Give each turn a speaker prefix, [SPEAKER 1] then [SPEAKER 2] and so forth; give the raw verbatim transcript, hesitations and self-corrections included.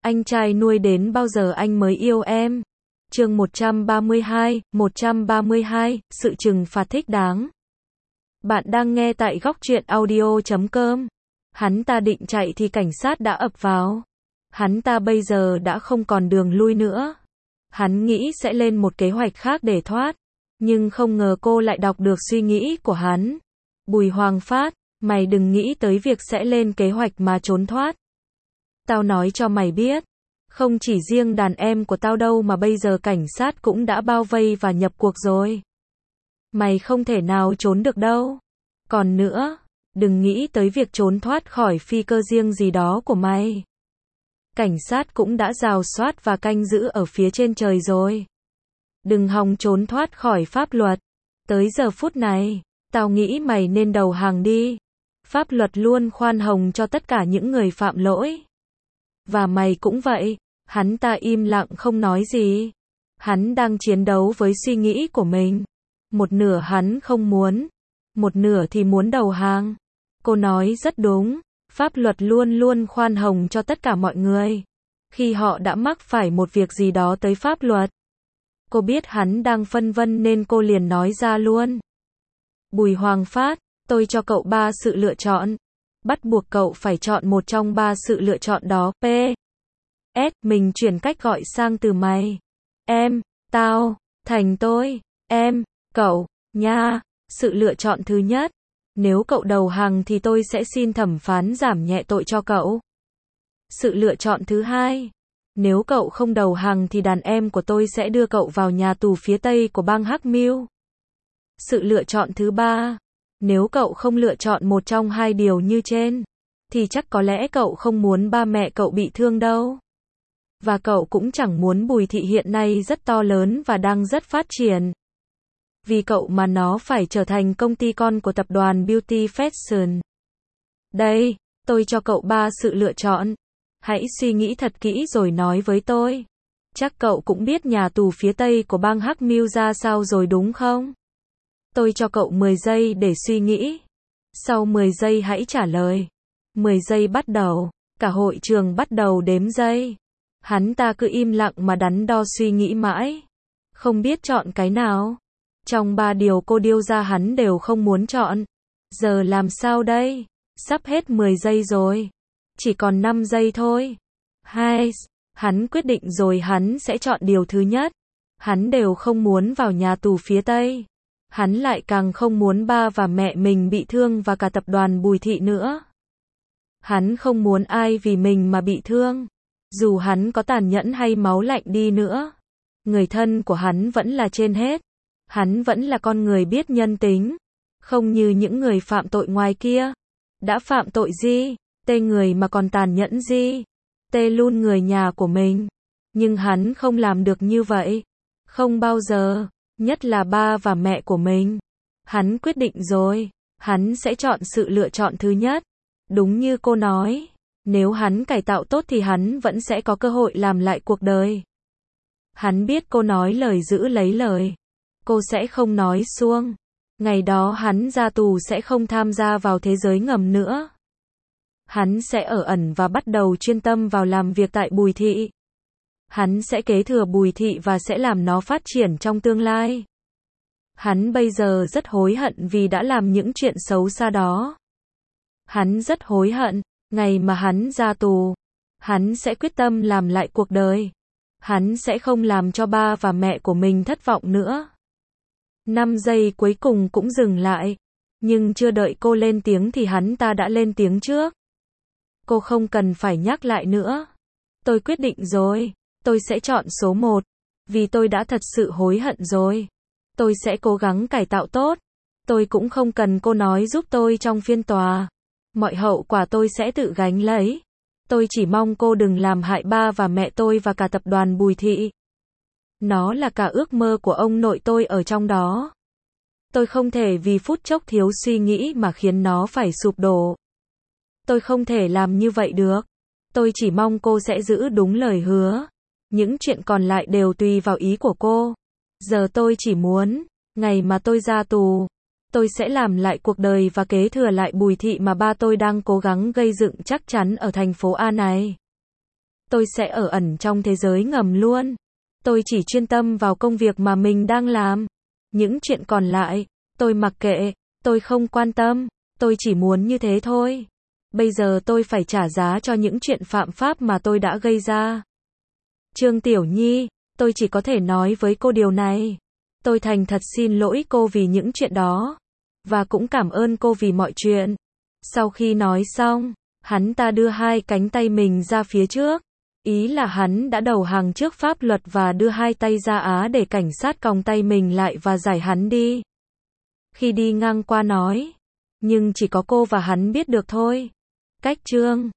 [SPEAKER 1] Anh trai nuôi đến bao giờ anh mới yêu em? Chương một trăm ba mươi hai, một trăm ba mươi hai, sự trừng phạt thích đáng. Bạn đang nghe tại góc truyện audio chấm com. Hắn ta định chạy thì cảnh sát đã ập vào. Hắn ta bây giờ đã không còn đường lui nữa. Hắn nghĩ sẽ lên một kế hoạch khác để thoát. Nhưng không ngờ cô lại đọc được suy nghĩ của hắn. Bùi Hoàng Phát, mày đừng nghĩ tới việc sẽ lên kế hoạch mà trốn thoát. Tao nói cho mày biết. Không chỉ riêng đàn em của tao đâu mà bây giờ cảnh sát cũng đã bao vây và nhập cuộc rồi. Mày không thể nào trốn được đâu. Còn nữa, đừng nghĩ tới việc trốn thoát khỏi phi cơ riêng gì đó của mày. Cảnh sát cũng đã rào soát và canh giữ ở phía trên trời rồi. Đừng hòng trốn thoát khỏi pháp luật. Tới giờ phút này, tao nghĩ mày nên đầu hàng đi. Pháp luật luôn khoan hồng cho tất cả những người phạm lỗi. Và mày cũng vậy. Hắn ta im lặng không nói gì. Hắn đang chiến đấu với suy nghĩ của mình. Một nửa hắn không muốn. Một nửa thì muốn đầu hàng. Cô nói rất đúng. Pháp luật luôn luôn khoan hồng cho tất cả mọi người. Khi họ đã mắc phải một việc gì đó tới pháp luật. Cô biết hắn đang phân vân nên cô liền nói ra luôn. Bùi Hoàng Phát, tôi cho cậu ba sự lựa chọn. Bắt buộc cậu phải chọn một trong ba sự lựa chọn đó. P. S. Mình chuyển cách gọi sang từ mày. Em, tao, thành tôi, em, cậu, nha. Sự lựa chọn thứ nhất. Nếu cậu đầu hàng thì tôi sẽ xin thẩm phán giảm nhẹ tội cho cậu. Sự lựa chọn thứ hai. Nếu cậu không đầu hàng thì đàn em của tôi sẽ đưa cậu vào nhà tù phía Tây của bang Hắc Mill. Sự lựa chọn thứ ba. Nếu cậu không lựa chọn một trong hai điều như trên, thì chắc có lẽ cậu không muốn ba mẹ cậu bị thương đâu. Và cậu cũng chẳng muốn Bùi Thị hiện nay rất to lớn và đang rất phát triển. Vì cậu mà nó phải trở thành công ty con của tập đoàn Beauty Fashion. Đây, tôi cho cậu ba sự lựa chọn. Hãy suy nghĩ thật kỹ rồi nói với tôi. Chắc cậu cũng biết nhà tù phía Tây của bang Hắc Mill ra sao rồi đúng không? Tôi cho cậu mười giây để suy nghĩ. Sau mười giây hãy trả lời. mười giây bắt đầu. Cả hội trường bắt đầu đếm giây. Hắn ta cứ im lặng mà đắn đo suy nghĩ mãi. Không biết chọn cái nào. Trong ba điều cô điêu ra hắn đều không muốn chọn. Giờ làm sao đây? Sắp hết mười giây rồi. Chỉ còn năm giây thôi. Hai. Hắn quyết định rồi hắn sẽ chọn điều thứ nhất. Hắn đều không muốn vào nhà tù phía Tây. Hắn lại càng không muốn ba và mẹ mình bị thương và cả tập đoàn Bùi Thị nữa. Hắn không muốn ai vì mình mà bị thương. Dù hắn có tàn nhẫn hay máu lạnh đi nữa. Người thân của hắn vẫn là trên hết. Hắn vẫn là con người biết nhân tính. Không như những người phạm tội ngoài kia. Đã phạm tội gì? Tê người mà còn tàn nhẫn gì? Tê luôn người nhà của mình. Nhưng hắn không làm được như vậy. Không bao giờ. Nhất là ba và mẹ của mình. Hắn quyết định rồi. Hắn sẽ chọn sự lựa chọn thứ nhất. Đúng như cô nói. Nếu hắn cải tạo tốt thì hắn vẫn sẽ có cơ hội làm lại cuộc đời. Hắn biết cô nói lời giữ lấy lời. Cô sẽ không nói suông. Ngày đó hắn ra tù sẽ không tham gia vào thế giới ngầm nữa. Hắn sẽ ở ẩn và bắt đầu chuyên tâm vào làm việc tại Bùi Thị. Hắn sẽ kế thừa Bùi Thị và sẽ làm nó phát triển trong tương lai. Hắn bây giờ rất hối hận vì đã làm những chuyện xấu xa đó. Hắn rất hối hận, ngày mà hắn ra tù. Hắn sẽ quyết tâm làm lại cuộc đời. Hắn sẽ không làm cho ba và mẹ của mình thất vọng nữa. Năm giây cuối cùng cũng dừng lại. Nhưng chưa đợi cô lên tiếng thì hắn ta đã lên tiếng trước. Cô không cần phải nhắc lại nữa. Tôi quyết định rồi. Tôi sẽ chọn số một. Vì tôi đã thật sự hối hận rồi. Tôi sẽ cố gắng cải tạo tốt. Tôi cũng không cần cô nói giúp tôi trong phiên tòa. Mọi hậu quả tôi sẽ tự gánh lấy. Tôi chỉ mong cô đừng làm hại ba và mẹ tôi và cả tập đoàn Bùi Thị. Nó là cả ước mơ của ông nội tôi ở trong đó. Tôi không thể vì phút chốc thiếu suy nghĩ mà khiến nó phải sụp đổ. Tôi không thể làm như vậy được. Tôi chỉ mong cô sẽ giữ đúng lời hứa. Những chuyện còn lại đều tùy vào ý của cô. Giờ tôi chỉ muốn, ngày mà tôi ra tù, tôi sẽ làm lại cuộc đời và kế thừa lại Bùi Thị mà ba tôi đang cố gắng gây dựng chắc chắn ở thành phố A này. Tôi sẽ ở ẩn trong thế giới ngầm luôn. Tôi chỉ chuyên tâm vào công việc mà mình đang làm. Những chuyện còn lại, tôi mặc kệ, tôi không quan tâm, tôi chỉ muốn như thế thôi. Bây giờ tôi phải trả giá cho những chuyện phạm pháp mà tôi đã gây ra. Trương Tiểu Nhi, tôi chỉ có thể nói với cô điều này. Tôi thành thật xin lỗi cô vì những chuyện đó. Và cũng cảm ơn cô vì mọi chuyện. Sau khi nói xong, hắn ta đưa hai cánh tay mình ra phía trước. Ý là hắn đã đầu hàng trước pháp luật và đưa hai tay ra á để cảnh sát còng tay mình lại và giải hắn đi. Khi đi ngang qua nói, nhưng chỉ có cô và hắn biết được thôi. Cách Trương